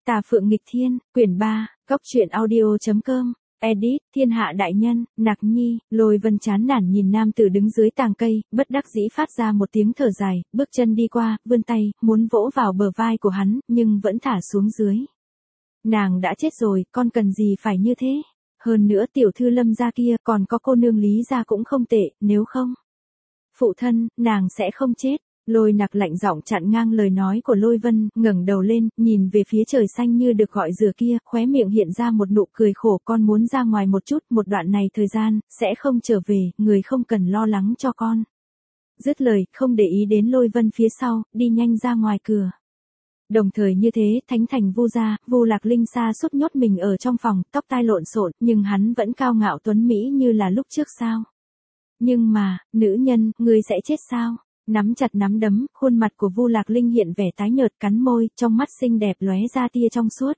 Tà Phượng Nghịch Thiên, quyển 3, Cốc truyện audio.com, edit, Thiên Hạ Đại Nhân, Nặc Nhi. Lôi Vân chán nản nhìn nam tử đứng dưới tàng cây, bất đắc dĩ phát ra một tiếng thở dài, bước chân đi qua, vươn tay, muốn vỗ vào bờ vai của hắn, nhưng vẫn thả xuống dưới. Nàng đã chết rồi, con cần gì phải như thế? Hơn nữa tiểu thư Lâm gia kia, còn có cô nương Lý gia cũng không tệ, nếu không. Phụ thân, nàng sẽ không chết. Lôi Nặc lạnh giọng chặn ngang lời nói của Lôi Vân, ngẩng đầu lên, nhìn về phía trời xanh như được gọi rửa kia, khóe miệng hiện ra một nụ cười khổ. Con muốn ra ngoài một chút, một đoạn này thời gian, sẽ không trở về, người không cần lo lắng cho con. Dứt lời, không để ý đến Lôi Vân phía sau, đi nhanh ra ngoài cửa. Đồng thời như thế, Thánh Thành Vu gia, Vu Lạc Linh sa sút nhốt mình ở trong phòng, tóc tai lộn xộn, nhưng hắn vẫn cao ngạo tuấn mỹ như là lúc trước sao? Nhưng mà, nữ nhân, ngươi sẽ chết sao? Nắm chặt nắm đấm, khuôn mặt của Vu Lạc Linh hiện vẻ tái nhợt, cắn môi, trong mắt xinh đẹp lóe ra tia trong suốt.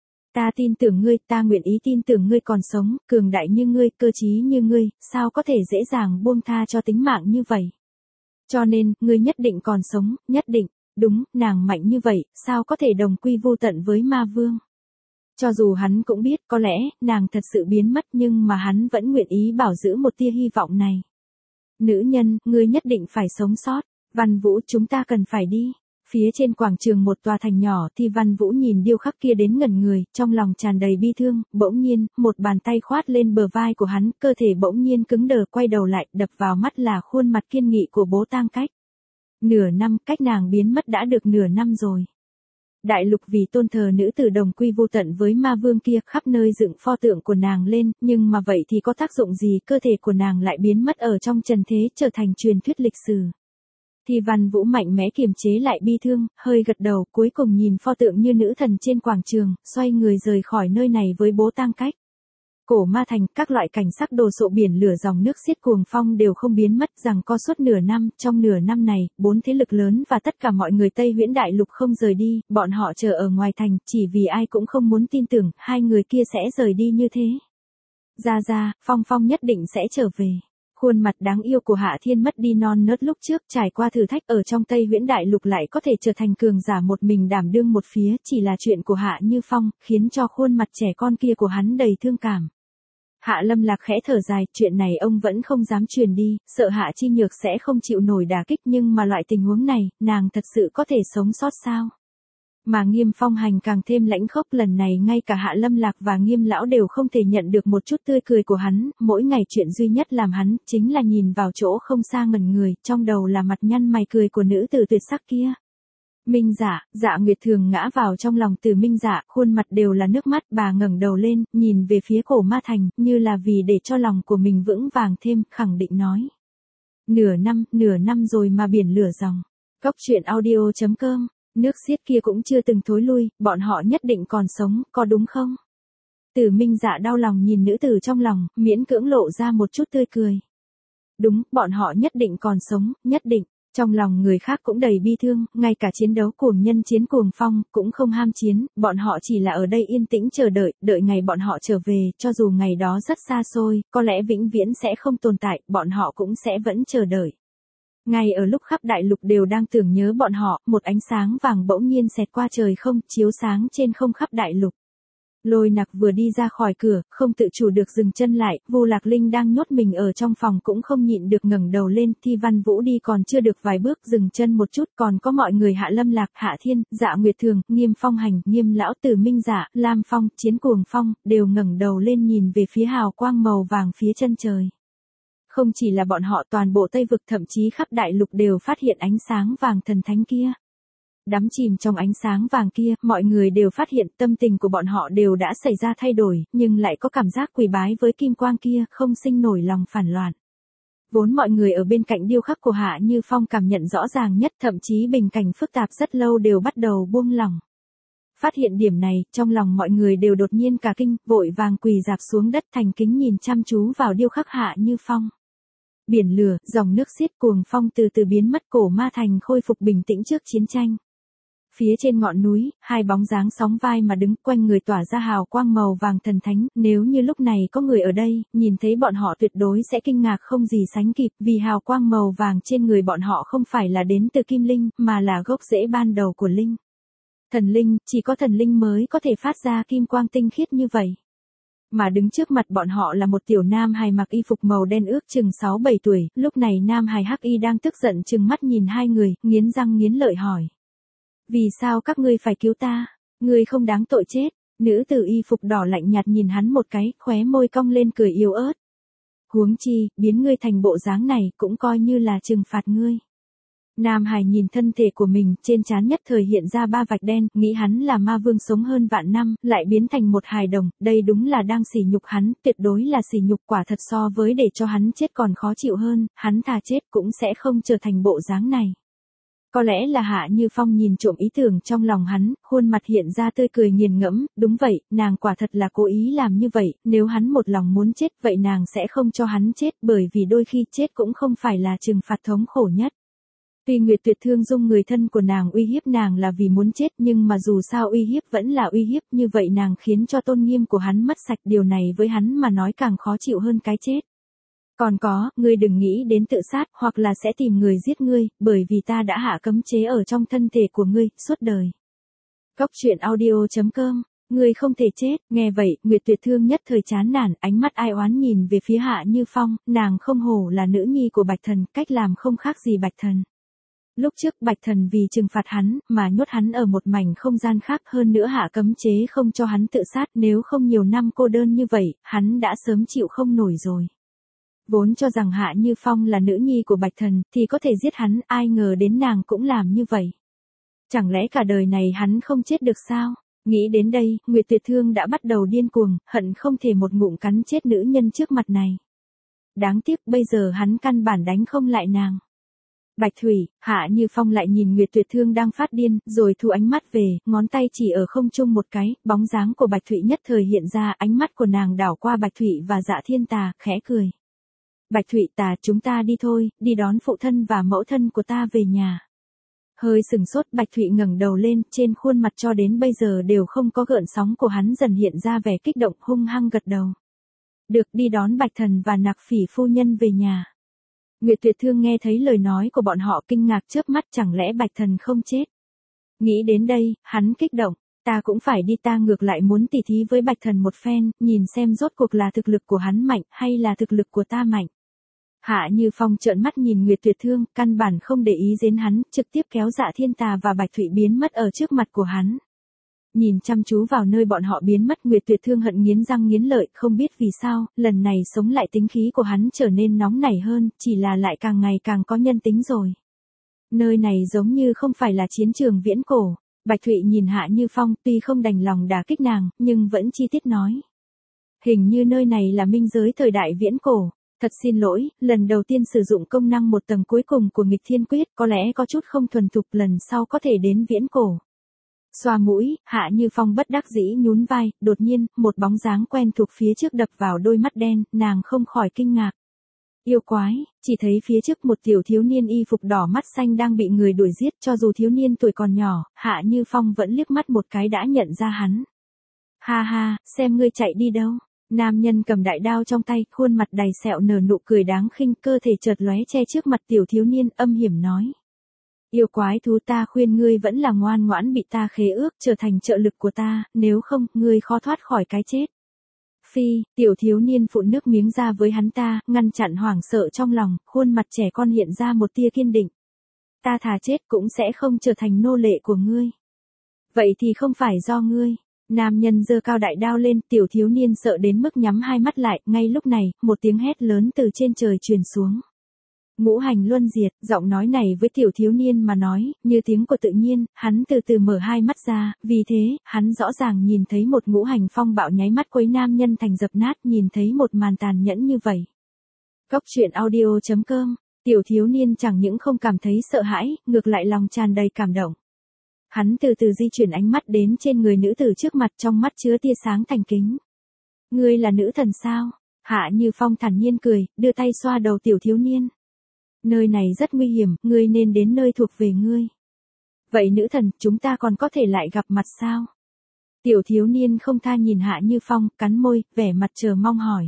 Ta tin tưởng ngươi, ta nguyện ý tin tưởng ngươi còn sống, cường đại như ngươi, cơ trí như ngươi, sao có thể dễ dàng buông tha cho tính mạng như vậy? Cho nên, ngươi nhất định còn sống, nhất định. Đúng, nàng mạnh như vậy, sao có thể đồng quy vu tận với ma vương? Cho dù hắn cũng biết, có lẽ, nàng thật sự biến mất nhưng mà hắn vẫn nguyện ý bảo giữ một tia hy vọng này. Nữ nhân, ngươi nhất định phải sống sót. Văn Vũ, chúng ta cần phải đi. Phía trên quảng trường một tòa thành nhỏ thì Văn Vũ nhìn điêu khắc kia đến ngẩn người, trong lòng tràn đầy bi thương, bỗng nhiên, một bàn tay khoát lên bờ vai của hắn, cơ thể bỗng nhiên cứng đờ, quay đầu lại, đập vào mắt là khuôn mặt kiên nghị của Bố Tang Cách. Nửa năm, cách nàng biến mất đã được nửa năm rồi. Đại lục vì tôn thờ nữ tử đồng quy vô tận với ma vương kia, khắp nơi dựng pho tượng của nàng lên, nhưng mà vậy thì có tác dụng gì, cơ thể của nàng lại biến mất ở trong trần thế, trở thành truyền thuyết lịch sử. Thì Văn Vũ mạnh mẽ kiềm chế lại bi thương, hơi gật đầu, cuối cùng nhìn pho tượng như nữ thần trên quảng trường, xoay người rời khỏi nơi này với Bố Tang Cách. Cổ Ma Thành, các loại cảnh sắc đồ sộ biển lửa dòng nước xiết cuồng phong đều không biến mất, rằng có suốt nửa năm, trong nửa năm này, 4 thế lực lớn và tất cả mọi người Tây Huyễn Đại Lục không rời đi, bọn họ chờ ở ngoài thành, chỉ vì ai cũng không muốn tin tưởng, hai người kia sẽ rời đi như thế. Ra, Phong Phong nhất định sẽ trở về. Khuôn mặt đáng yêu của Hạ Thiên mất đi non nớt lúc trước, trải qua thử thách ở trong Tây Huyễn Đại Lục lại có thể trở thành cường giả một mình đảm đương một phía, chỉ là chuyện của Hạ Như Phong, khiến cho khuôn mặt trẻ con kia của hắn đầy thương cảm. Hạ Lâm Lạc khẽ thở dài, chuyện này ông vẫn không dám truyền đi, sợ Hạ Chi Nhược sẽ không chịu nổi đả kích, nhưng mà loại tình huống này, nàng thật sự có thể sống sót sao? Mà Nghiêm Phong Hành càng thêm lãnh khốc, lần này ngay cả Hạ Lâm Lạc và Nghiêm lão đều không thể nhận được một chút tươi cười của hắn, mỗi ngày chuyện duy nhất làm hắn chính là nhìn vào chỗ không xa ngẩn người, trong đầu là mặt nhăn mày cười của nữ tử tuyệt sắc kia. Minh Dạ, Dạ Nguyệt Thường ngã vào trong lòng Từ Minh Dạ, khuôn mặt đều là nước mắt, bà ngẩng đầu lên, nhìn về phía Cổ Ma Thành, như là vì để cho lòng của mình vững vàng thêm, khẳng định nói. Nửa năm rồi mà biển lửa dòng. Cốc truyện audio.com, nước xiết kia cũng chưa từng thối lui, bọn họ nhất định còn sống, có đúng không? Từ Minh Dạ đau lòng nhìn nữ tử trong lòng, miễn cưỡng lộ ra một chút tươi cười. Đúng, bọn họ nhất định còn sống, nhất định. Trong lòng người khác cũng đầy bi thương, ngay cả chiến đấu cuồng nhân chiến cuồng phong, cũng không ham chiến, bọn họ chỉ là ở đây yên tĩnh chờ đợi, đợi ngày bọn họ trở về, cho dù ngày đó rất xa xôi, có lẽ vĩnh viễn sẽ không tồn tại, bọn họ cũng sẽ vẫn chờ đợi. Ngay ở lúc khắp đại lục đều đang tưởng nhớ bọn họ, một ánh sáng vàng bỗng nhiên xẹt qua trời không, chiếu sáng trên không khắp đại lục. Lôi Nặc vừa đi ra khỏi cửa, không tự chủ được dừng chân lại, Vu Lạc Linh đang nhốt mình ở trong phòng cũng không nhịn được ngẩng đầu lên, thì Văn Vũ đi còn chưa được vài bước dừng chân một chút, còn có mọi người Hạ Lâm Lạc, Hạ Thiên, Dạ Nguyệt Thường, Nghiêm Phong Hành, Nghiêm lão, Từ Minh Dạ, Lam Phong, Chiến Cuồng Phong, đều ngẩng đầu lên nhìn về phía hào quang màu vàng phía chân trời. Không chỉ là bọn họ, toàn bộ Tây vực thậm chí khắp đại lục đều phát hiện ánh sáng vàng thần thánh kia. Đắm chìm trong ánh sáng vàng kia, mọi người đều phát hiện tâm tình của bọn họ đều đã xảy ra thay đổi, nhưng lại có cảm giác quỳ bái với kim quang kia, không sinh nổi lòng phản loạn. Vốn mọi người ở bên cạnh điêu khắc của Hạ Như Phong cảm nhận rõ ràng nhất, thậm chí bình cảnh phức tạp rất lâu đều bắt đầu buông lỏng. Phát hiện điểm này, trong lòng mọi người đều đột nhiên cả kinh, vội vàng quỳ rạp xuống đất thành kính nhìn chăm chú vào điêu khắc Hạ Như Phong. Biển lửa, dòng nước xiết cuồng phong từ từ biến mất, Cổ Ma Thành khôi phục bình tĩnh trước chiến tranh. Phía trên ngọn núi, hai bóng dáng sóng vai mà đứng, quanh người tỏa ra hào quang màu vàng thần thánh, nếu như lúc này có người ở đây, nhìn thấy bọn họ tuyệt đối sẽ kinh ngạc không gì sánh kịp, vì hào quang màu vàng trên người bọn họ không phải là đến từ kim linh, mà là gốc rễ ban đầu của linh. Thần linh, chỉ có thần linh mới có thể phát ra kim quang tinh khiết như vậy. Mà đứng trước mặt bọn họ là một tiểu nam hài mặc y phục màu đen ước chừng 6-7 tuổi, lúc này nam hài hắc y đang tức giận trừng mắt nhìn hai người, nghiến răng nghiến lợi hỏi. Vì sao các ngươi phải cứu ta? Ngươi không đáng tội chết. Nữ tử y phục đỏ lạnh nhạt nhìn hắn một cái, khóe môi cong lên cười yếu ớt. Huống chi, biến ngươi thành bộ dáng này cũng coi như là trừng phạt ngươi. Nam Hải nhìn thân thể của mình, trên trán nhất thời hiện ra 3 vạch đen, nghĩ hắn là ma vương sống hơn vạn năm, lại biến thành một hài đồng, đây đúng là đang sỉ nhục hắn, tuyệt đối là sỉ nhục, quả thật so với để cho hắn chết còn khó chịu hơn, hắn thà chết cũng sẽ không trở thành bộ dáng này. Có lẽ là Hạ Như Phong nhìn trộm ý tưởng trong lòng hắn, khuôn mặt hiện ra tươi cười nghiền ngẫm, đúng vậy, nàng quả thật là cố ý làm như vậy, nếu hắn một lòng muốn chết vậy nàng sẽ không cho hắn chết, bởi vì đôi khi chết cũng không phải là trừng phạt thống khổ nhất. Tuy Nguyệt Tuyệt Thương dung người thân của nàng uy hiếp nàng là vì muốn chết, nhưng mà dù sao uy hiếp vẫn là uy hiếp, như vậy nàng khiến cho tôn nghiêm của hắn mất sạch, điều này với hắn mà nói càng khó chịu hơn cái chết. Còn có, ngươi đừng nghĩ đến tự sát, hoặc là sẽ tìm người giết ngươi, bởi vì ta đã hạ cấm chế ở trong thân thể của ngươi, suốt đời. Cóc truyện audio.com, ngươi không thể chết, nghe vậy, Nguyệt Tuyệt Thương nhất thời chán nản, ánh mắt ai oán nhìn về phía Hạ Như Phong, nàng không hổ là nữ nhi của Bạch Thần, cách làm không khác gì Bạch Thần. Lúc trước Bạch Thần vì trừng phạt hắn, mà nhốt hắn ở một mảnh không gian khác, hơn nữa hạ cấm chế không cho hắn tự sát, nếu không nhiều năm cô đơn như vậy, hắn đã sớm chịu không nổi rồi. Vốn cho rằng Hạ Như Phong là nữ nhi của Bạch Thần, thì có thể giết hắn, ai ngờ đến nàng cũng làm như vậy. Chẳng lẽ cả đời này hắn không chết được sao? Nghĩ đến đây, Nguyệt Tuyệt Thương đã bắt đầu điên cuồng, hận không thể một ngụm cắn chết nữ nhân trước mặt này. Đáng tiếc bây giờ hắn căn bản đánh không lại nàng. Bạch Thủy, Hạ Như Phong lại nhìn Nguyệt Tuyệt Thương đang phát điên, rồi thu ánh mắt về, ngón tay chỉ ở không trung một cái, bóng dáng của Bạch Thủy nhất thời hiện ra, ánh mắt của nàng đảo qua Bạch Thủy và Dạ Thiên Tà, khẽ cười. Bạch Thủy Tà, chúng ta đi thôi, đi đón phụ thân và mẫu thân của ta về nhà. Hơi sừng sốt, Bạch Thủy ngẩng đầu lên, trên khuôn mặt cho đến bây giờ đều không có gợn sóng của hắn dần hiện ra vẻ kích động, hung hăng gật đầu. Được, đi đón Bạch Thần và Nặc Phỉ phu nhân về nhà. Nguyệt Tuyệt Thương nghe thấy lời nói của bọn họ kinh ngạc chớp mắt, chẳng lẽ Bạch Thần không chết. Nghĩ đến đây, hắn kích động, ta cũng phải đi, ta ngược lại muốn tỉ thí với Bạch Thần một phen, nhìn xem rốt cuộc là thực lực của hắn mạnh, hay là thực lực của ta mạnh. Hạ Như Phong trợn mắt nhìn Nguyệt Tuyệt Thương, căn bản không để ý đến hắn, trực tiếp kéo Dạ Thiên Tà và Bạch Thụy biến mất ở trước mặt của hắn. Nhìn chăm chú vào nơi bọn họ biến mất, Nguyệt Tuyệt Thương hận nghiến răng nghiến lợi, không biết vì sao, lần này sống lại tính khí của hắn trở nên nóng nảy hơn, chỉ là lại càng ngày càng có nhân tính rồi. Nơi này giống như không phải là chiến trường viễn cổ. Bạch Thụy nhìn Hạ Như Phong, tuy không đành lòng đả kích nàng, nhưng vẫn chi tiết nói. Hình như nơi này là minh giới thời đại viễn cổ. Thật xin lỗi, lần đầu tiên sử dụng công năng một tầng cuối cùng của nghịch thiên quyết, có lẽ có chút không thuần thục, lần sau có thể đến viễn cổ. Xoa mũi, Hạ Như Phong bất đắc dĩ nhún vai, đột nhiên, một bóng dáng quen thuộc phía trước đập vào đôi mắt đen, nàng không khỏi kinh ngạc. Yêu quái, chỉ thấy phía trước một tiểu thiếu niên y phục đỏ mắt xanh đang bị người đuổi giết, cho dù thiếu niên tuổi còn nhỏ, Hạ Như Phong vẫn liếc mắt một cái đã nhận ra hắn. Ha ha, xem ngươi chạy đi đâu. Nam nhân cầm đại đao trong tay, khuôn mặt đầy sẹo nở nụ cười đáng khinh, cơ thể chợt lóe che trước mặt tiểu thiếu niên, âm hiểm nói. Yêu quái thú, ta khuyên ngươi vẫn là ngoan ngoãn bị ta khế ước, trở thành trợ lực của ta, nếu không, ngươi khó thoát khỏi cái chết. Phi, tiểu thiếu niên phụt nước miếng ra với hắn ta, ngăn chặn hoảng sợ trong lòng, khuôn mặt trẻ con hiện ra một tia kiên định. Ta thà chết cũng sẽ không trở thành nô lệ của ngươi. Vậy thì không phải do ngươi. Nam nhân giơ cao đại đao lên, tiểu thiếu niên sợ đến mức nhắm hai mắt lại, ngay lúc này, một tiếng hét lớn từ trên trời truyền xuống. Ngũ hành luân diệt, giọng nói này với tiểu thiếu niên mà nói, như tiếng của tự nhiên, hắn từ từ mở hai mắt ra, vì thế, hắn rõ ràng nhìn thấy một ngũ hành phong bạo nháy mắt quấy nam nhân thành dập nát, nhìn thấy một màn tàn nhẫn như vậy. Cóc truyện audio.com, tiểu thiếu niên chẳng những không cảm thấy sợ hãi, ngược lại lòng tràn đầy cảm động. Hắn từ từ di chuyển ánh mắt đến trên người nữ tử trước mặt, trong mắt chứa tia sáng thành kính. Ngươi là nữ thần sao? Hạ Như Phong thản nhiên cười, đưa tay xoa đầu tiểu thiếu niên. Nơi này rất nguy hiểm, ngươi nên đến nơi thuộc về ngươi. Vậy nữ thần, chúng ta còn có thể lại gặp mặt sao? Tiểu thiếu niên không tha nhìn Hạ Như Phong, cắn môi, vẻ mặt chờ mong hỏi.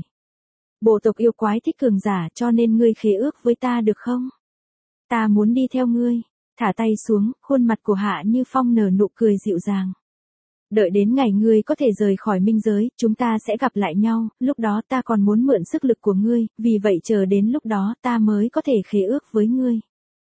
Bộ tộc yêu quái thích cường giả, cho nên ngươi khế ước với ta được không? Ta muốn đi theo ngươi. Thả tay xuống, khuôn mặt của Hạ Như Phong nở nụ cười dịu dàng. Đợi đến ngày ngươi có thể rời khỏi minh giới, chúng ta sẽ gặp lại nhau, lúc đó ta còn muốn mượn sức lực của ngươi, vì vậy chờ đến lúc đó ta mới có thể khế ước với ngươi.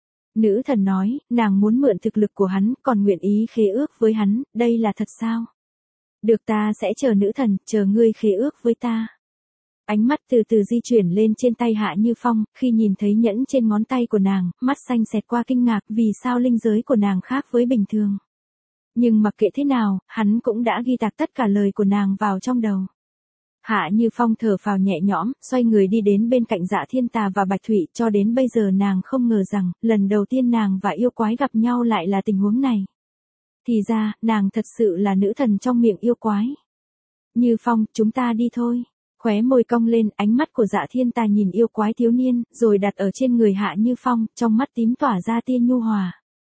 Nữ thần nói, nàng muốn mượn thực lực của hắn, còn nguyện ý khế ước với hắn, đây là thật sao? Được, ta sẽ chờ nữ thần, chờ ngươi khế ước với ta. Ánh mắt từ từ di chuyển lên trên tay Hạ Như Phong, khi nhìn thấy nhẫn trên ngón tay của nàng, mắt xanh xẹt qua kinh ngạc vì sao linh giới của nàng khác với bình thường. Nhưng mặc kệ thế nào, hắn cũng đã ghi tạc tất cả lời của nàng vào trong đầu. Hạ Như Phong thở phào nhẹ nhõm, xoay người đi đến bên cạnh Dạ Thiên Tà và Bạch Thụy, cho đến bây giờ nàng không ngờ rằng, lần đầu tiên nàng và yêu quái gặp nhau lại là tình huống này. Thì ra, nàng thật sự là nữ thần trong miệng yêu quái. Như Phong, chúng ta đi thôi. Khóe môi cong lên, ánh mắt của Dạ Thiên Tà nhìn yêu quái thiếu niên, rồi đặt ở trên người Hạ Như Phong, trong mắt tím tỏa ra tia nhu hòa.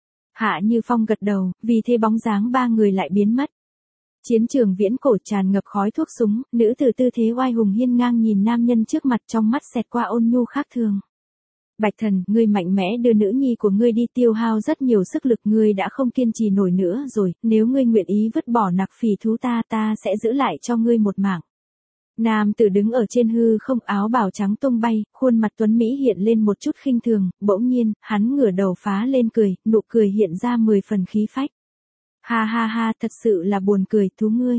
Hạ Như Phong gật đầu, vì thế bóng dáng ba người lại biến mất. Chiến trường viễn cổ tràn ngập khói thuốc súng, nữ tử tư thế oai hùng hiên ngang nhìn nam nhân trước mặt, trong mắt xẹt qua ôn nhu khác thường. Bạch Thần, ngươi mạnh mẽ đưa nữ nhi của ngươi đi, tiêu hao rất nhiều sức lực, ngươi đã không kiên trì nổi nữa rồi, nếu ngươi nguyện ý vứt bỏ nặc phỉ thú ta sẽ giữ lại cho ngươi một mạng. Nam tử đứng ở trên hư không, áo bào trắng tung bay, khuôn mặt tuấn mỹ hiện lên một chút khinh thường, bỗng nhiên, hắn ngửa đầu phá lên cười, nụ cười hiện ra 10 phần khí phách. Ha ha ha, thật sự là buồn cười, thú ngươi.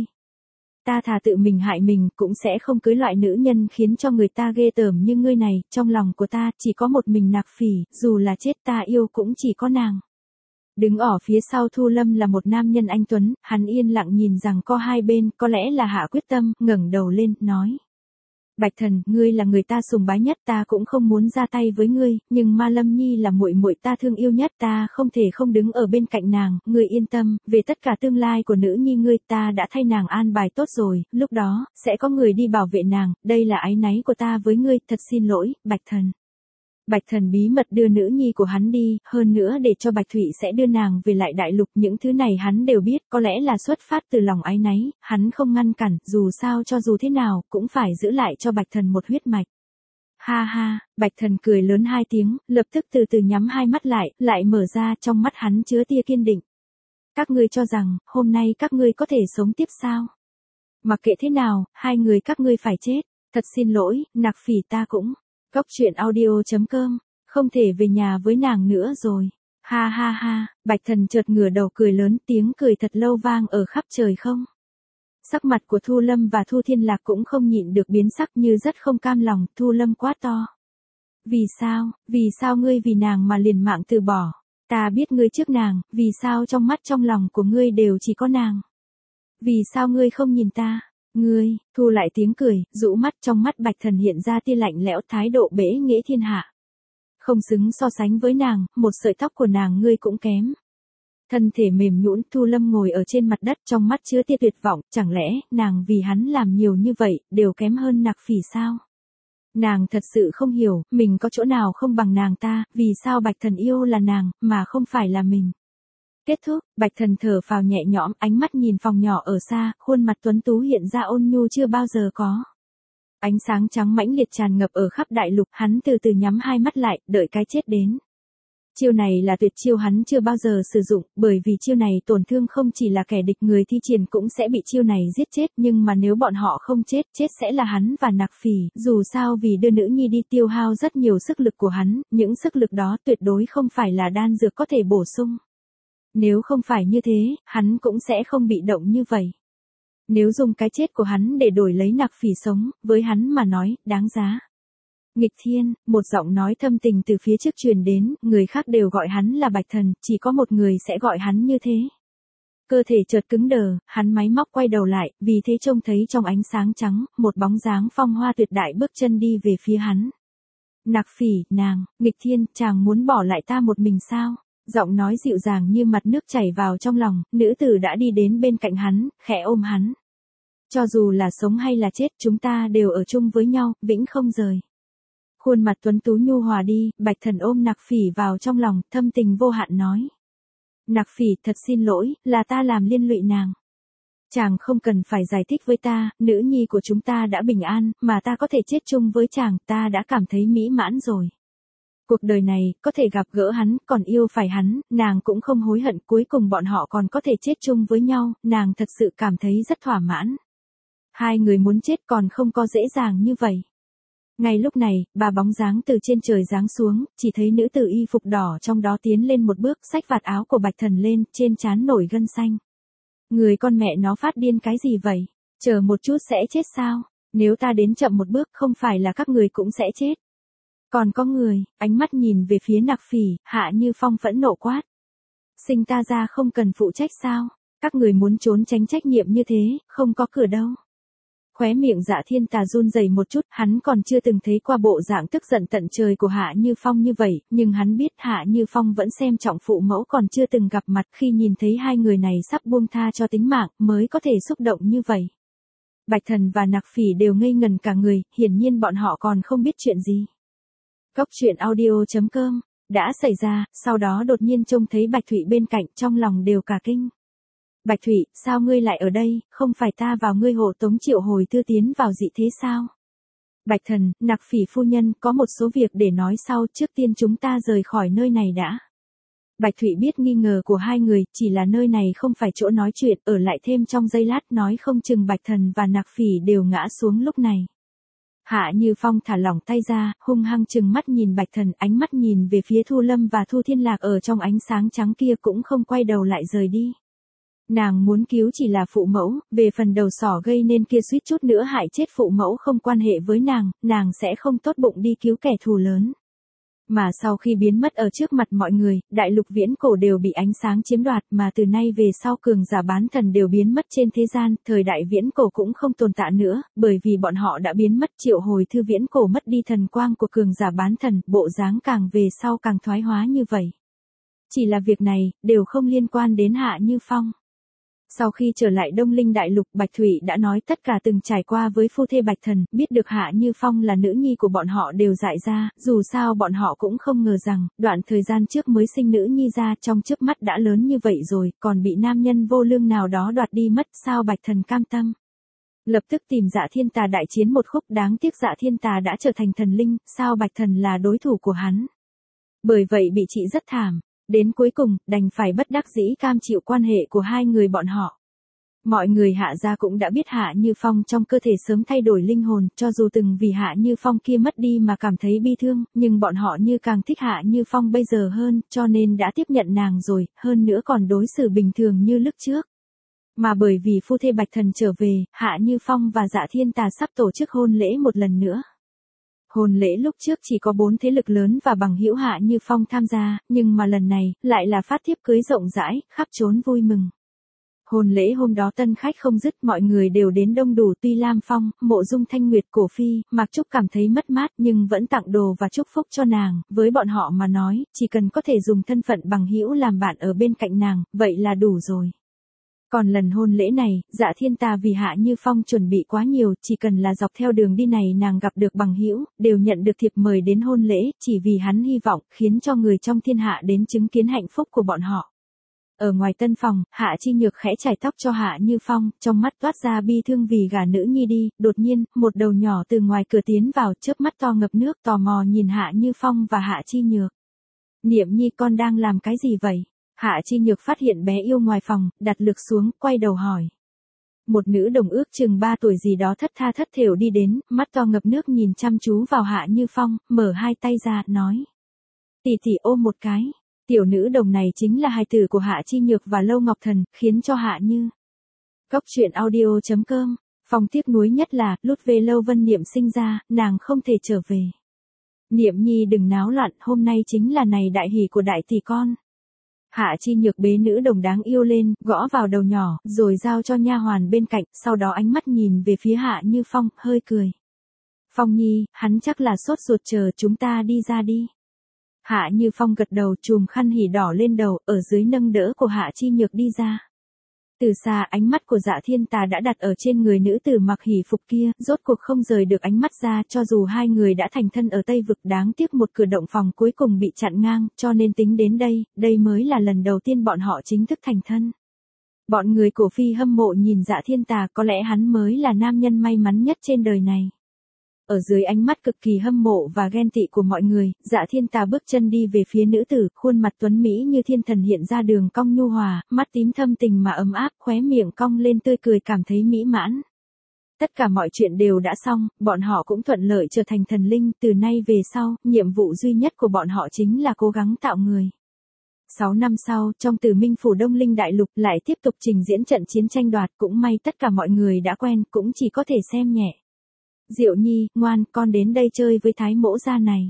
Ta thà tự mình hại mình, cũng sẽ không cưới loại nữ nhân khiến cho người ta ghê tởm như ngươi này, trong lòng của ta chỉ có một mình nặc phỉ, dù là chết ta yêu cũng chỉ có nàng. Đứng ở phía sau Thu Lâm là một nam nhân anh tuấn, hắn yên lặng nhìn rằng co hai bên, có lẽ là hạ quyết tâm, ngẩng đầu lên, nói. Bạch Thần, ngươi là người ta sùng bái nhất, ta cũng không muốn ra tay với ngươi, nhưng Ma Lâm Nhi là muội muội ta thương yêu nhất, ta không thể không đứng ở bên cạnh nàng, ngươi yên tâm, về tất cả tương lai của nữ nhi ngươi, ta đã thay nàng an bài tốt rồi, lúc đó, sẽ có người đi bảo vệ nàng, đây là áy náy của ta với ngươi, thật xin lỗi, Bạch Thần. Bạch Thần bí mật đưa nữ nhi của hắn đi, hơn nữa để cho Bạch Thụy sẽ đưa nàng về lại đại lục, những thứ này hắn đều biết, có lẽ là xuất phát từ lòng áy náy, hắn không ngăn cản, dù sao cho dù thế nào, cũng phải giữ lại cho Bạch Thần một huyết mạch. Ha ha, Bạch Thần cười lớn hai tiếng, lập tức từ từ nhắm hai mắt lại mở ra, trong mắt hắn chứa tia kiên định. Các ngươi cho rằng, hôm nay các ngươi có thể sống tiếp sao? Mặc kệ thế nào, hai người các ngươi phải chết, thật xin lỗi, nặc phỉ ta cũng. Góc truyện audio.com, không thể về nhà với nàng nữa rồi. Ha ha ha, Bạch Thần chợt ngửa đầu cười lớn, tiếng cười thật lâu vang ở khắp trời không. Sắc mặt của Thu Lâm và Thu Thiên Lạc cũng không nhịn được biến sắc, như rất không cam lòng, Thu Lâm quát to. Vì sao ngươi vì nàng mà liền mạng từ bỏ? Ta biết ngươi trước nàng, vì sao trong mắt trong lòng của ngươi đều chỉ có nàng? Vì sao ngươi không nhìn ta? Ngươi, thu lại tiếng cười, rũ mắt, trong mắt Bạch Thần hiện ra tia lạnh lẽo, thái độ bẽ nghễ thiên hạ. Không xứng so sánh với nàng, một sợi tóc của nàng ngươi cũng kém. Thân thể mềm nhũn, Thu Lâm ngồi ở trên mặt đất, trong mắt chứa tia tuyệt vọng, chẳng lẽ, nàng vì hắn làm nhiều như vậy, đều kém hơn nặc phỉ sao? Nàng thật sự không hiểu, mình có chỗ nào không bằng nàng ta, vì sao Bạch Thần yêu là nàng, mà không phải là mình. Kết thúc, Bạch Thần thở phào nhẹ nhõm, ánh mắt nhìn phòng nhỏ ở xa, khuôn mặt tuấn tú hiện ra ôn nhu chưa bao giờ có. Ánh sáng trắng mãnh liệt tràn ngập ở khắp đại lục, hắn từ từ nhắm hai mắt lại, đợi cái chết đến. Chiêu này là tuyệt chiêu hắn chưa bao giờ sử dụng, bởi vì chiêu này tổn thương không chỉ là kẻ địch, người thi triển cũng sẽ bị chiêu này giết chết, nhưng mà nếu bọn họ không chết, chết sẽ là hắn và nặc phỉ, dù sao vì đưa nữ nhi đi tiêu hao rất nhiều sức lực của hắn, những sức lực đó tuyệt đối không phải là đan dược có thể bổ sung. Nếu không phải như thế, hắn cũng sẽ không bị động như vậy. Nếu dùng cái chết của hắn để đổi lấy nặc phỉ sống, với hắn mà nói, đáng giá. Nghịch thiên, một giọng nói thâm tình từ phía trước truyền đến, người khác đều gọi hắn là Bạch Thần, chỉ có một người sẽ gọi hắn như thế. Cơ thể chợt cứng đờ, hắn máy móc quay đầu lại, vì thế trông thấy trong ánh sáng trắng, một bóng dáng phong hoa tuyệt đại bước chân đi về phía hắn. Nặc phỉ, nàng, nghịch thiên, chàng muốn bỏ lại ta một mình sao? Giọng nói dịu dàng như mặt nước chảy vào trong lòng, nữ tử đã đi đến bên cạnh hắn, khẽ ôm hắn. Cho dù là sống hay là chết, chúng ta đều ở chung với nhau, vĩnh không rời. Khuôn mặt tuấn tú nhu hòa đi, Bạch Thần ôm nặc phỉ vào trong lòng, thâm tình vô hạn nói. Nặc phỉ, thật xin lỗi, là ta làm liên lụy nàng. Chàng không cần phải giải thích với ta, nữ nhi của chúng ta đã bình an, mà ta có thể chết chung với chàng, ta đã cảm thấy mỹ mãn rồi. Cuộc đời này, có thể gặp gỡ hắn, còn yêu phải hắn, nàng cũng không hối hận, cuối cùng bọn họ còn có thể chết chung với nhau, nàng thật sự cảm thấy rất thỏa mãn. Hai người muốn chết còn không có dễ dàng như vậy. Ngay lúc này, bà bóng dáng từ trên trời giáng xuống, chỉ thấy nữ tử y phục đỏ trong đó tiến lên một bước, xách vạt áo của Bạch Thần lên, trên trán nổi gân xanh. Người con mẹ nó phát điên cái gì vậy? Chờ một chút sẽ chết sao? Nếu ta đến chậm một bước không phải là các người cũng sẽ chết. Còn có người, ánh mắt nhìn về phía Nặc Phỉ, Hạ Như Phong phẫn nộ quát. Sinh ta ra không cần phụ trách sao? Các người muốn trốn tránh trách nhiệm như thế, không có cửa đâu. Khóe miệng Dạ Thiên Tà run rẩy một chút, hắn còn chưa từng thấy qua bộ dạng tức giận tận trời của Hạ Như Phong như vậy, nhưng hắn biết Hạ Như Phong vẫn xem trọng phụ mẫu còn chưa từng gặp mặt, khi nhìn thấy hai người này sắp buông tha cho tính mạng, mới có thể xúc động như vậy. Bạch Thần và Nặc Phỉ đều ngây ngần cả người, hiển nhiên bọn họ còn không biết chuyện gì. Cốc truyện audio.com đã xảy ra, sau đó đột nhiên trông thấy Bạch Thụy bên cạnh, trong lòng đều cả kinh. Bạch Thụy, sao ngươi lại ở đây, không phải ta vào ngươi hộ tống Triệu Hồi Thư tiến vào dị thế sao? Bạch Thần, Nặc Phỉ phu nhân, có một số việc để nói sau, trước tiên chúng ta rời khỏi nơi này đã. Bạch Thụy biết nghi ngờ của hai người, chỉ là nơi này không phải chỗ nói chuyện, ở lại thêm trong giây lát nói không chừng Bạch Thần và Nặc Phỉ đều ngã xuống lúc này. Hạ Như Phong thả lỏng tay ra, hung hăng chừng mắt nhìn Bạch Thần, ánh mắt nhìn về phía Thu Lâm và Thu Thiên Lạc ở trong ánh sáng trắng kia cũng không quay đầu lại rời đi. Nàng muốn cứu chỉ là phụ mẫu, về phần đầu sỏ gây nên kia suýt chút nữa hại chết phụ mẫu không quan hệ với nàng sẽ không tốt bụng đi cứu kẻ thù lớn. Mà sau khi biến mất ở trước mặt mọi người, đại lục viễn cổ đều bị ánh sáng chiếm đoạt, mà từ nay về sau cường giả bán thần đều biến mất trên thế gian, thời đại viễn cổ cũng không tồn tại nữa, bởi vì bọn họ đã biến mất. Triệu Hồi Thư viễn cổ mất đi thần quang của cường giả bán thần, bộ dáng càng về sau càng thoái hóa như vậy. Chỉ là việc này, đều không liên quan đến Hạ Như Phong. Sau khi trở lại Đông Linh Đại Lục, Bạch Thụy đã nói tất cả từng trải qua với phu thê Bạch Thần, biết được Hạ Như Phong là nữ nhi của bọn họ đều dại ra, dù sao bọn họ cũng không ngờ rằng, đoạn thời gian trước mới sinh nữ nhi ra trong chớp mắt đã lớn như vậy rồi, còn bị nam nhân vô lương nào đó đoạt đi mất, sao Bạch Thần cam tâm. Lập tức tìm Dạ Thiên Tà đại chiến một khúc, đáng tiếc Dạ Thiên Tà đã trở thành thần linh, sao Bạch Thần là đối thủ của hắn. Bởi vậy bị trị rất thảm. Đến cuối cùng, đành phải bất đắc dĩ cam chịu quan hệ của hai người bọn họ. Mọi người Hạ gia cũng đã biết Hạ Như Phong trong cơ thể sớm thay đổi linh hồn, cho dù từng vì Hạ Như Phong kia mất đi mà cảm thấy bi thương, nhưng bọn họ như càng thích Hạ Như Phong bây giờ hơn, cho nên đã tiếp nhận nàng rồi, hơn nữa còn đối xử bình thường như lúc trước. Mà bởi vì phu thê Bạch Thần trở về, Hạ Như Phong và Dạ Thiên Tà sắp tổ chức hôn lễ một lần nữa. Hôn lễ lúc trước chỉ có 4 thế lực lớn và bằng hữu Hạ Như Phong tham gia, nhưng mà lần này, lại là phát thiếp cưới rộng rãi, khắp trốn vui mừng. Hôn lễ hôm đó tân khách không dứt, mọi người đều đến đông đủ, tuy Lam Phong, Mộ Dung Thanh Nguyệt, Cổ Phi, Mạc Trúc cảm thấy mất mát nhưng vẫn tặng đồ và chúc phúc cho nàng, với bọn họ mà nói, chỉ cần có thể dùng thân phận bằng hữu làm bạn ở bên cạnh nàng, vậy là đủ rồi. Còn lần hôn lễ này, Dạ Thiên Tà vì Hạ Như Phong chuẩn bị quá nhiều, chỉ cần là dọc theo đường đi này nàng gặp được bằng hữu, đều nhận được thiệp mời đến hôn lễ, chỉ vì hắn hy vọng, khiến cho người trong thiên hạ đến chứng kiến hạnh phúc của bọn họ. Ở ngoài tân phòng, Hạ Chi Nhược khẽ chải tóc cho Hạ Như Phong, trong mắt toát ra bi thương vì gả nữ nhi đi, đột nhiên, một đầu nhỏ từ ngoài cửa tiến vào, chớp mắt to ngập nước, tò mò nhìn Hạ Như Phong và Hạ Chi Nhược. Niệm Nhi con đang làm cái gì vậy? Hạ Chi Nhược phát hiện bé yêu ngoài phòng, đặt lược xuống, quay đầu hỏi. Một nữ đồng ước chừng 3 tuổi gì đó thất tha thất thểu đi đến, mắt to ngập nước nhìn chăm chú vào Hạ Như Phong, mở hai tay ra, nói. Tỷ tỷ ôm một cái. Tiểu nữ đồng này chính là hài tử của Hạ Chi Nhược và Lâu Ngọc Thần, khiến cho Hạ Như. Cốc truyện audio.com, Phong tiếc nuối nhất là, lúc về Lâu Vân Niệm sinh ra, nàng không thể trở về. Niệm Nhi đừng náo loạn, hôm nay chính là ngày đại hỷ của đại tỷ con. Hạ Chi Nhược bế nữ đồng đáng yêu lên, gõ vào đầu nhỏ, rồi giao cho nha hoàn bên cạnh, sau đó ánh mắt nhìn về phía Hạ Như Phong, hơi cười. Phong Nhi, hắn chắc là sốt ruột chờ chúng ta đi ra đi. Hạ Như Phong gật đầu, chùm khăn hỉ đỏ lên đầu, ở dưới nâng đỡ của Hạ Chi Nhược đi ra. Từ xa ánh mắt của Dạ Thiên Tà đã đặt ở trên người nữ tử mặc hỉ phục kia, rốt cuộc không rời được ánh mắt ra, cho dù hai người đã thành thân ở Tây Vực, đáng tiếc một cửa động phòng cuối cùng bị chặn ngang, cho nên tính đến đây mới là lần đầu tiên bọn họ chính thức thành thân. Bọn người Cổ Phi hâm mộ nhìn Dạ Thiên Tà, có lẽ hắn mới là nam nhân may mắn nhất trên đời này. Ở dưới ánh mắt cực kỳ hâm mộ và ghen tị của mọi người, Dạ Thiên Tà bước chân đi về phía nữ tử, khuôn mặt tuấn mỹ như thiên thần hiện ra đường cong nhu hòa, mắt tím thâm tình mà ấm áp, khóe miệng cong lên tươi cười cảm thấy mỹ mãn. Tất cả mọi chuyện đều đã xong, bọn họ cũng thuận lợi trở thành thần linh, từ nay về sau, nhiệm vụ duy nhất của bọn họ chính là cố gắng tạo người. 6 năm sau, trong Tử Minh Phủ Đông Linh Đại Lục lại tiếp tục trình diễn trận chiến tranh đoạt, cũng may tất cả mọi người đã quen, cũng chỉ có thể xem nhẹ. Diệu Nhi, ngoan, con đến đây chơi với Thái mỗ gia này.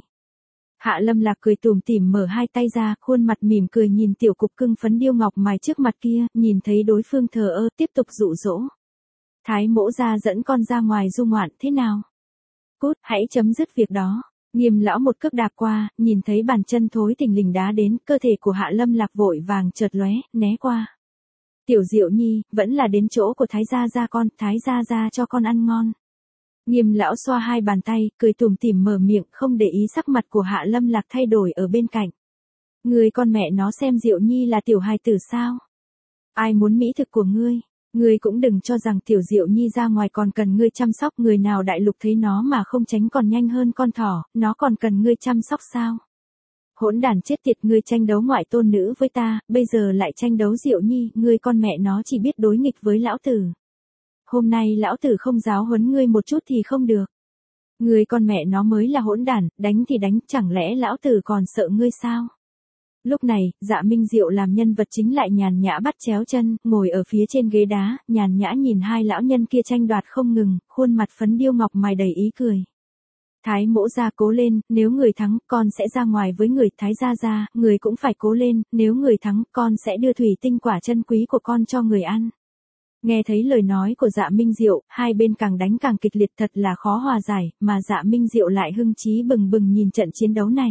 Hạ Lâm Lạc cười tủm tỉm mở hai tay ra, khuôn mặt mỉm cười nhìn tiểu cục cưng phấn điêu ngọc mài trước mặt kia, nhìn thấy đối phương thờ ơ, tiếp tục dụ dỗ. Thái mỗ gia dẫn con ra ngoài du ngoạn thế nào? Cút, hãy chấm dứt việc đó. Nghiêm lão một cước đạp qua, nhìn thấy bàn chân thối thình lình đá đến, cơ thể của Hạ Lâm Lạc vội vàng chợt lóe, né qua. Tiểu Diệu Nhi, vẫn là đến chỗ của Thái gia gia con, Thái gia gia cho con ăn ngon. Nghiêm lão xoa hai bàn tay, cười tủm tỉm mở miệng, không để ý sắc mặt của Hạ Lâm Lạc thay đổi ở bên cạnh. Người con mẹ nó xem Diệu Nhi là tiểu hài tử sao? Ai muốn mỹ thực của ngươi? Ngươi cũng đừng cho rằng tiểu Diệu Nhi ra ngoài còn cần ngươi chăm sóc, người nào đại lục thấy nó mà không tránh còn nhanh hơn con thỏ, nó còn cần ngươi chăm sóc sao? Hỗn đản chết tiệt, ngươi tranh đấu ngoại tôn nữ với ta, bây giờ lại tranh đấu Diệu Nhi, ngươi con mẹ nó chỉ biết đối nghịch với lão tử. Hôm nay lão tử không giáo huấn ngươi một chút thì không được. Ngươi con mẹ nó mới là hỗn đản, đánh thì đánh, chẳng lẽ lão tử còn sợ ngươi sao? Lúc này, Dạ Minh Diệu làm nhân vật chính lại nhàn nhã bắt chéo chân, ngồi ở phía trên ghế đá, nhàn nhã nhìn hai lão nhân kia tranh đoạt không ngừng, khuôn mặt phấn điêu ngọc mài đầy ý cười. Thái mỗ gia cố lên, nếu người thắng, con sẽ ra ngoài với người. Thái gia gia, người cũng phải cố lên, nếu người thắng, con sẽ đưa thủy tinh quả chân quý của con cho người ăn. Nghe thấy lời nói của Dạ Minh Diệu, hai bên càng đánh càng kịch liệt, thật là khó hòa giải, mà Dạ Minh Diệu lại hưng chí bừng bừng nhìn trận chiến đấu này.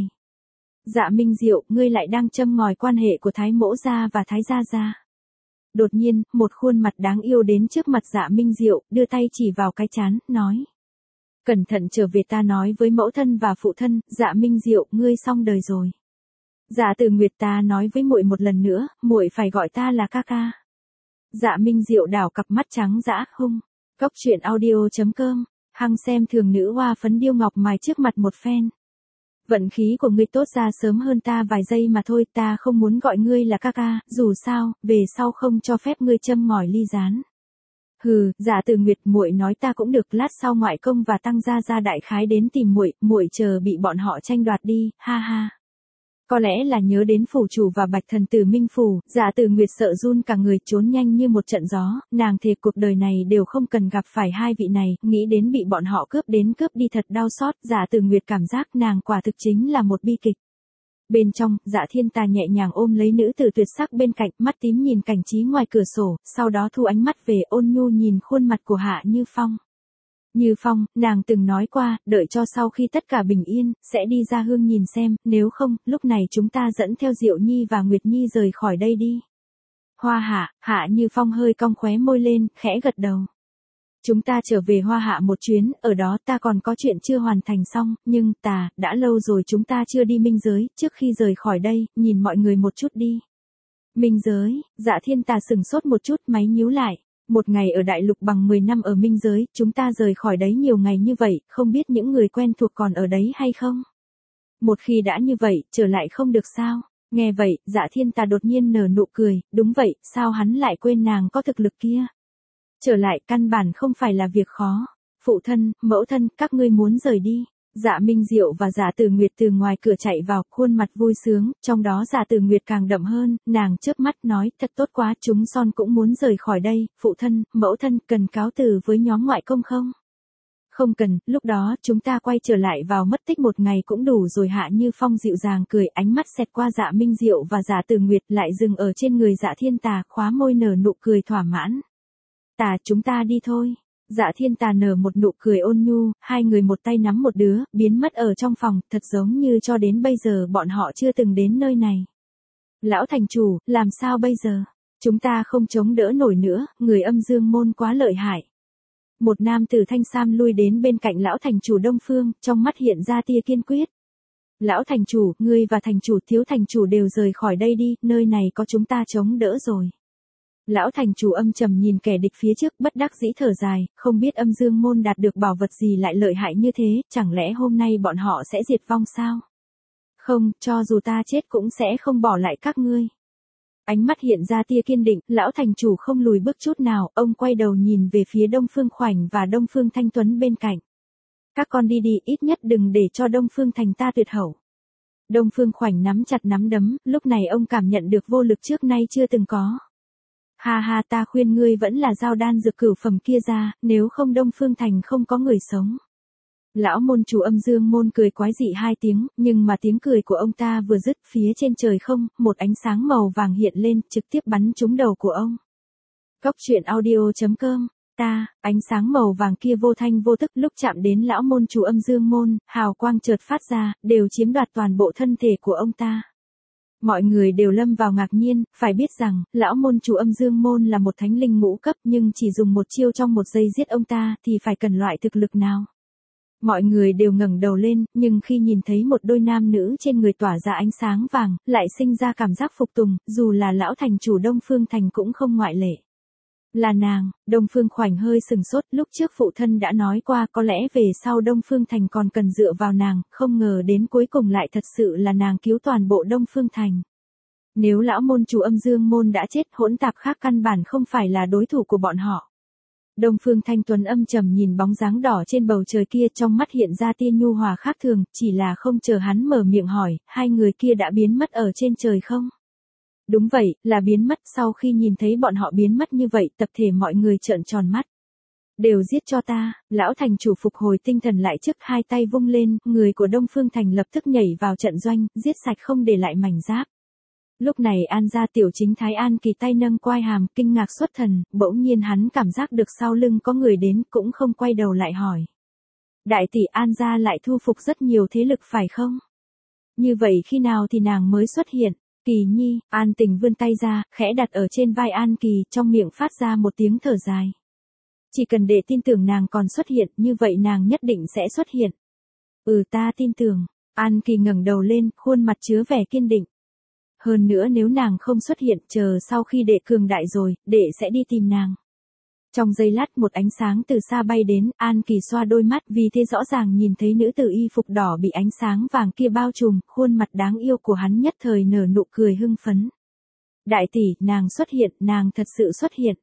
Dạ Minh Diệu, ngươi lại đang châm ngòi quan hệ của Thái mỗ gia và Thái gia gia. Đột nhiên, một khuôn mặt đáng yêu đến trước mặt Dạ Minh Diệu, đưa tay chỉ vào cái trán, nói. Cẩn thận trở về, ta nói với mẫu thân và phụ thân. Dạ Minh Diệu, ngươi xong đời rồi. Dạ Từ Nguyệt, ta nói với muội một lần nữa, muội phải gọi ta là ca ca. Dạ Minh Diệu đảo cặp mắt trắng dã, hung. Cóc truyện audio.com, hăng xem thường nữ hoa phấn điêu ngọc mài trước mặt một phen. Vận khí của ngươi tốt ra sớm hơn ta vài giây mà thôi, ta không muốn gọi ngươi là ca ca, dù sao, về sau không cho phép ngươi châm ngòi ly gián. Hừ, Dạ Từ Nguyệt, muội nói ta cũng được, lát sau ngoại công và tăng gia gia đại khái đến tìm muội, muội chờ bị bọn họ tranh đoạt đi, ha ha. Có lẽ là nhớ đến phủ chủ và Bạch Thần Tử Minh phủ, Dạ Từ Nguyệt sợ run cả người, trốn nhanh như một trận gió, nàng thề cuộc đời này đều không cần gặp phải hai vị này, nghĩ đến bị bọn họ cướp đến cướp đi thật đau xót. Dạ Từ Nguyệt cảm giác nàng quả thực chính là một bi kịch. Bên trong, Dạ Thiên Tà nhẹ nhàng ôm lấy nữ tử tuyệt sắc bên cạnh, mắt tím nhìn cảnh trí ngoài cửa sổ, sau đó thu ánh mắt về, ôn nhu nhìn khuôn mặt của Hạ Như Phong. Như Phong, nàng từng nói qua, đợi cho sau khi tất cả bình yên, sẽ đi ra hương nhìn xem, nếu không, lúc này chúng ta dẫn theo Diệu Nhi và Nguyệt Nhi rời khỏi đây đi. Hoa Hạ, Hạ Như Phong hơi cong khóe môi lên, khẽ gật đầu. Chúng ta trở về Hoa Hạ một chuyến, ở đó ta còn có chuyện chưa hoàn thành xong, nhưng đã lâu rồi chúng ta chưa đi minh giới, trước khi rời khỏi đây, nhìn mọi người một chút đi. Minh giới, Dạ Thiên Tà sừng sốt một chút, máy nhíu lại. Một ngày ở đại lục bằng 10 năm ở minh giới, chúng ta rời khỏi đấy nhiều ngày như vậy, không biết những người quen thuộc còn ở đấy hay không? Một khi đã như vậy, trở lại không được sao? Nghe vậy, Dạ Thiên Tà đột nhiên nở nụ cười, đúng vậy, sao hắn lại quên nàng có thực lực kia? Trở lại căn bản không phải là việc khó. Phụ thân, mẫu thân, các ngươi muốn rời đi. Dạ Minh Diệu và Dạ Từ Nguyệt từ ngoài cửa chạy vào, khuôn mặt vui sướng, trong đó Dạ Từ Nguyệt càng đậm hơn, nàng chớp mắt nói, thật tốt quá, chúng son cũng muốn rời khỏi đây, phụ thân, mẫu thân, cần cáo từ với nhóm ngoại công không? Không cần, lúc đó chúng ta quay trở lại vào mất tích một ngày cũng đủ rồi. Hạ Như Phong dịu dàng cười, ánh mắt xẹt qua Dạ Minh Diệu và Dạ Từ Nguyệt lại dừng ở trên người Dạ Thiên Tà, khóa môi nở nụ cười thỏa mãn. Chúng ta đi thôi. Dạ Thiên Tà nở một nụ cười ôn nhu, hai người một tay nắm một đứa, biến mất ở trong phòng, thật giống như cho đến bây giờ bọn họ chưa từng đến nơi này. Lão thành chủ, làm sao bây giờ? Chúng ta không chống đỡ nổi nữa, người Âm Dương môn quá lợi hại. Một nam tử thanh sam lui đến bên cạnh lão thành chủ Đông Phương, trong mắt hiện ra tia kiên quyết. Lão thành chủ, ngươi và thành chủ, thiếu thành chủ đều rời khỏi đây đi, nơi này có chúng ta chống đỡ rồi. Lão thành chủ âm trầm nhìn kẻ địch phía trước, bất đắc dĩ thở dài, không biết âm dương môn đạt được bảo vật gì lại lợi hại như thế, chẳng lẽ hôm nay bọn họ sẽ diệt vong sao? Không, cho dù ta chết cũng sẽ không bỏ lại các ngươi. Ánh mắt hiện ra tia kiên định, lão thành chủ không lùi bước chút nào, ông quay đầu nhìn về phía Đông Phương Khoảnh và Đông Phương Thanh Tuấn bên cạnh. Các con đi đi, ít nhất đừng để cho Đông Phương Thành ta tuyệt hậu. Đông Phương Khoảnh nắm chặt nắm đấm, lúc này ông cảm nhận được vô lực trước nay chưa từng có. Ha ha, ta khuyên ngươi vẫn là giao đan dược cửu phẩm kia ra, nếu không Đông Phương Thành không có người sống. Lão môn chủ âm dương môn cười quái dị hai tiếng, nhưng mà tiếng cười của ông ta vừa dứt, phía trên trời không, một ánh sáng màu vàng hiện lên, trực tiếp bắn trúng đầu của ông. Cốc truyện audio.com. Ánh sáng màu vàng kia vô thanh vô tức lúc chạm đến lão môn chủ âm dương môn, hào quang chợt phát ra, đều chiếm đoạt toàn bộ thân thể của ông ta. Mọi người đều lâm vào ngạc nhiên, phải biết rằng, lão môn chủ âm dương môn là một thánh linh ngũ cấp nhưng chỉ dùng một chiêu trong một giây giết ông ta thì phải cần loại thực lực nào. Mọi người đều ngẩng đầu lên, nhưng khi nhìn thấy một đôi nam nữ trên người tỏa ra ánh sáng vàng, lại sinh ra cảm giác phục tùng, dù là lão thành chủ Đông Phương Thành cũng không ngoại lệ. Là nàng. Đông Phương Khoảnh hơi sừng sốt, lúc trước phụ thân đã nói qua có lẽ về sau Đông Phương Thành còn cần dựa vào nàng, không ngờ đến cuối cùng lại thật sự là nàng cứu toàn bộ Đông Phương Thành. Nếu lão môn chủ âm dương môn đã chết, hỗn tạp khác căn bản không phải là đối thủ của bọn họ. Đông Phương Thanh Tuấn âm trầm nhìn bóng dáng đỏ trên bầu trời kia, trong mắt hiện ra tia nhu hòa khác thường, chỉ là không chờ hắn mở miệng hỏi, hai người kia đã biến mất ở trên trời không? Đúng vậy, là biến mất. Sau khi nhìn thấy bọn họ biến mất như vậy, tập thể mọi người trợn tròn mắt. Đều giết cho ta. Lão thành chủ phục hồi tinh thần lại, trước hai tay vung lên, người của Đông Phương Thành lập tức nhảy vào trận doanh, giết sạch không để lại mảnh giáp. Lúc này An gia tiểu chính thái An Kỳ tay nâng quai hàm, kinh ngạc xuất thần, bỗng nhiên hắn cảm giác được sau lưng có người đến, cũng không quay đầu lại hỏi. Đại tỷ, An gia lại thu phục rất nhiều thế lực phải không? Như vậy khi nào thì nàng mới xuất hiện? Kỳ nhi. An Tình vươn tay ra, khẽ đặt ở trên vai An Kỳ, trong miệng phát ra một tiếng thở dài. Chỉ cần để tin tưởng nàng còn xuất hiện, như vậy nàng nhất định sẽ xuất hiện. Ta tin tưởng. An Kỳ ngẩng đầu lên, khuôn mặt chứa vẻ kiên định. Hơn nữa nếu nàng không xuất hiện, chờ sau khi đệ cường đại rồi, đệ sẽ đi tìm nàng. Trong giây lát một ánh sáng từ xa bay đến, An Kỳ xoa đôi mắt, vì thế rõ ràng nhìn thấy nữ tử y phục đỏ bị ánh sáng vàng kia bao trùm, khuôn mặt đáng yêu của hắn nhất thời nở nụ cười hưng phấn. Đại tỷ, nàng xuất hiện, nàng thật sự xuất hiện.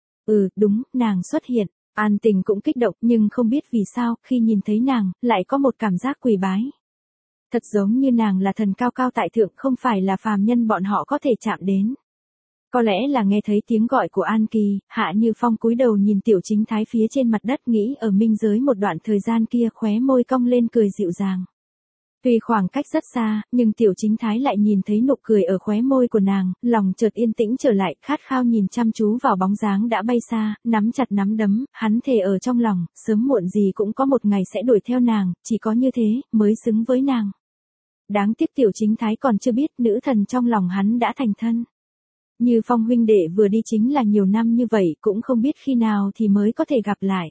Đúng, nàng xuất hiện. An Tình cũng kích động, nhưng không biết vì sao, khi nhìn thấy nàng, lại có một cảm giác quỳ bái. Thật giống như nàng là thần cao cao tại thượng, không phải là phàm nhân bọn họ có thể chạm đến. Có lẽ là nghe thấy tiếng gọi của An Kỳ, Hạ Như Phong cúi đầu nhìn tiểu chính thái phía trên mặt đất, nghĩ ở minh giới một đoạn thời gian kia, khóe môi cong lên cười dịu dàng. Tuy khoảng cách rất xa, nhưng tiểu chính thái lại nhìn thấy nụ cười ở khóe môi của nàng, lòng chợt yên tĩnh trở lại, khát khao nhìn chăm chú vào bóng dáng đã bay xa, nắm chặt nắm đấm, hắn thề ở trong lòng, sớm muộn gì cũng có một ngày sẽ đuổi theo nàng, chỉ có như thế, mới xứng với nàng. Đáng tiếc tiểu chính thái còn chưa biết, nữ thần trong lòng hắn đã thành thân. Như Phong huynh đệ vừa đi chính là nhiều năm như vậy, cũng không biết khi nào thì mới có thể gặp lại.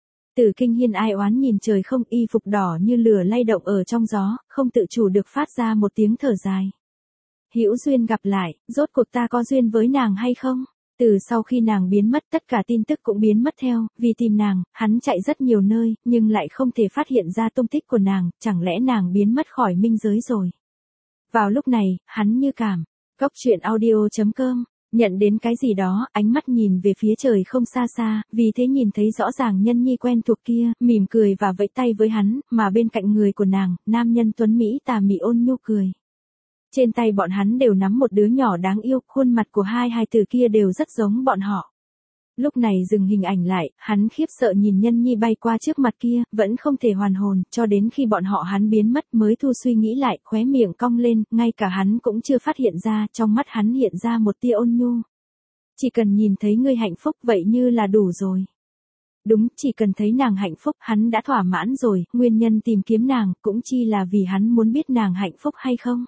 Tử Kinh Hiên ai oán nhìn trời không, y phục đỏ như lửa lay động ở trong gió, không tự chủ được phát ra một tiếng thở dài. Hữu duyên gặp lại, rốt cuộc ta có duyên với nàng hay không? Từ sau khi nàng biến mất, tất cả tin tức cũng biến mất theo, vì tìm nàng, hắn chạy rất nhiều nơi, nhưng lại không thể phát hiện ra tung tích của nàng, chẳng lẽ nàng biến mất khỏi minh giới rồi? Vào lúc này, hắn như cảm. Cốc truyện audio.com, nhận đến cái gì đó, ánh mắt nhìn về phía trời không xa xa, vì thế nhìn thấy rõ ràng nhân nhi quen thuộc kia, mỉm cười và vẫy tay với hắn, mà bên cạnh người của nàng, nam nhân tuấn Mỹ tà mị ôn nhu cười. Trên tay bọn hắn đều nắm một đứa nhỏ đáng yêu, khuôn mặt của hai hài tử kia đều rất giống bọn họ. Lúc này dừng hình ảnh lại, hắn khiếp sợ nhìn nhân nhi bay qua trước mặt kia, vẫn không thể hoàn hồn, cho đến khi bọn họ hắn biến mất mới thu suy nghĩ lại, khóe miệng cong lên, ngay cả hắn cũng chưa phát hiện ra, trong mắt hắn hiện ra một tia ôn nhu. Chỉ cần nhìn thấy ngươi hạnh phúc vậy như là đủ rồi. Đúng, chỉ cần thấy nàng hạnh phúc, hắn đã thỏa mãn rồi, nguyên nhân tìm kiếm nàng, cũng chỉ là vì hắn muốn biết nàng hạnh phúc hay không.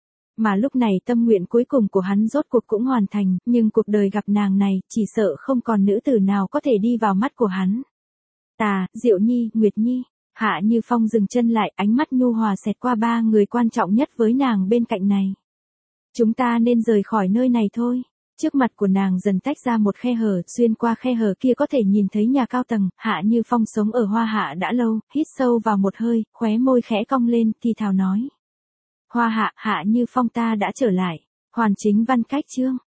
Mà lúc này tâm nguyện cuối cùng của hắn rốt cuộc cũng hoàn thành, nhưng cuộc đời gặp nàng này, chỉ sợ không còn nữ tử nào có thể đi vào mắt của hắn. Diệu Nhi, Nguyệt Nhi. Hạ Như Phong dừng chân lại, ánh mắt nhu hòa xẹt qua ba người quan trọng nhất với nàng bên cạnh này. Chúng ta nên rời khỏi nơi này thôi. Trước mặt của nàng dần tách ra một khe hở, xuyên qua khe hở kia có thể nhìn thấy nhà cao tầng. Hạ Như Phong sống ở Hoa Hạ đã lâu, hít sâu vào một hơi, khóe môi khẽ cong lên, thì thào nói. Hoa Hạ, Hạ Như Phong ta đã trở lại. Hoàn chính văn cách chương.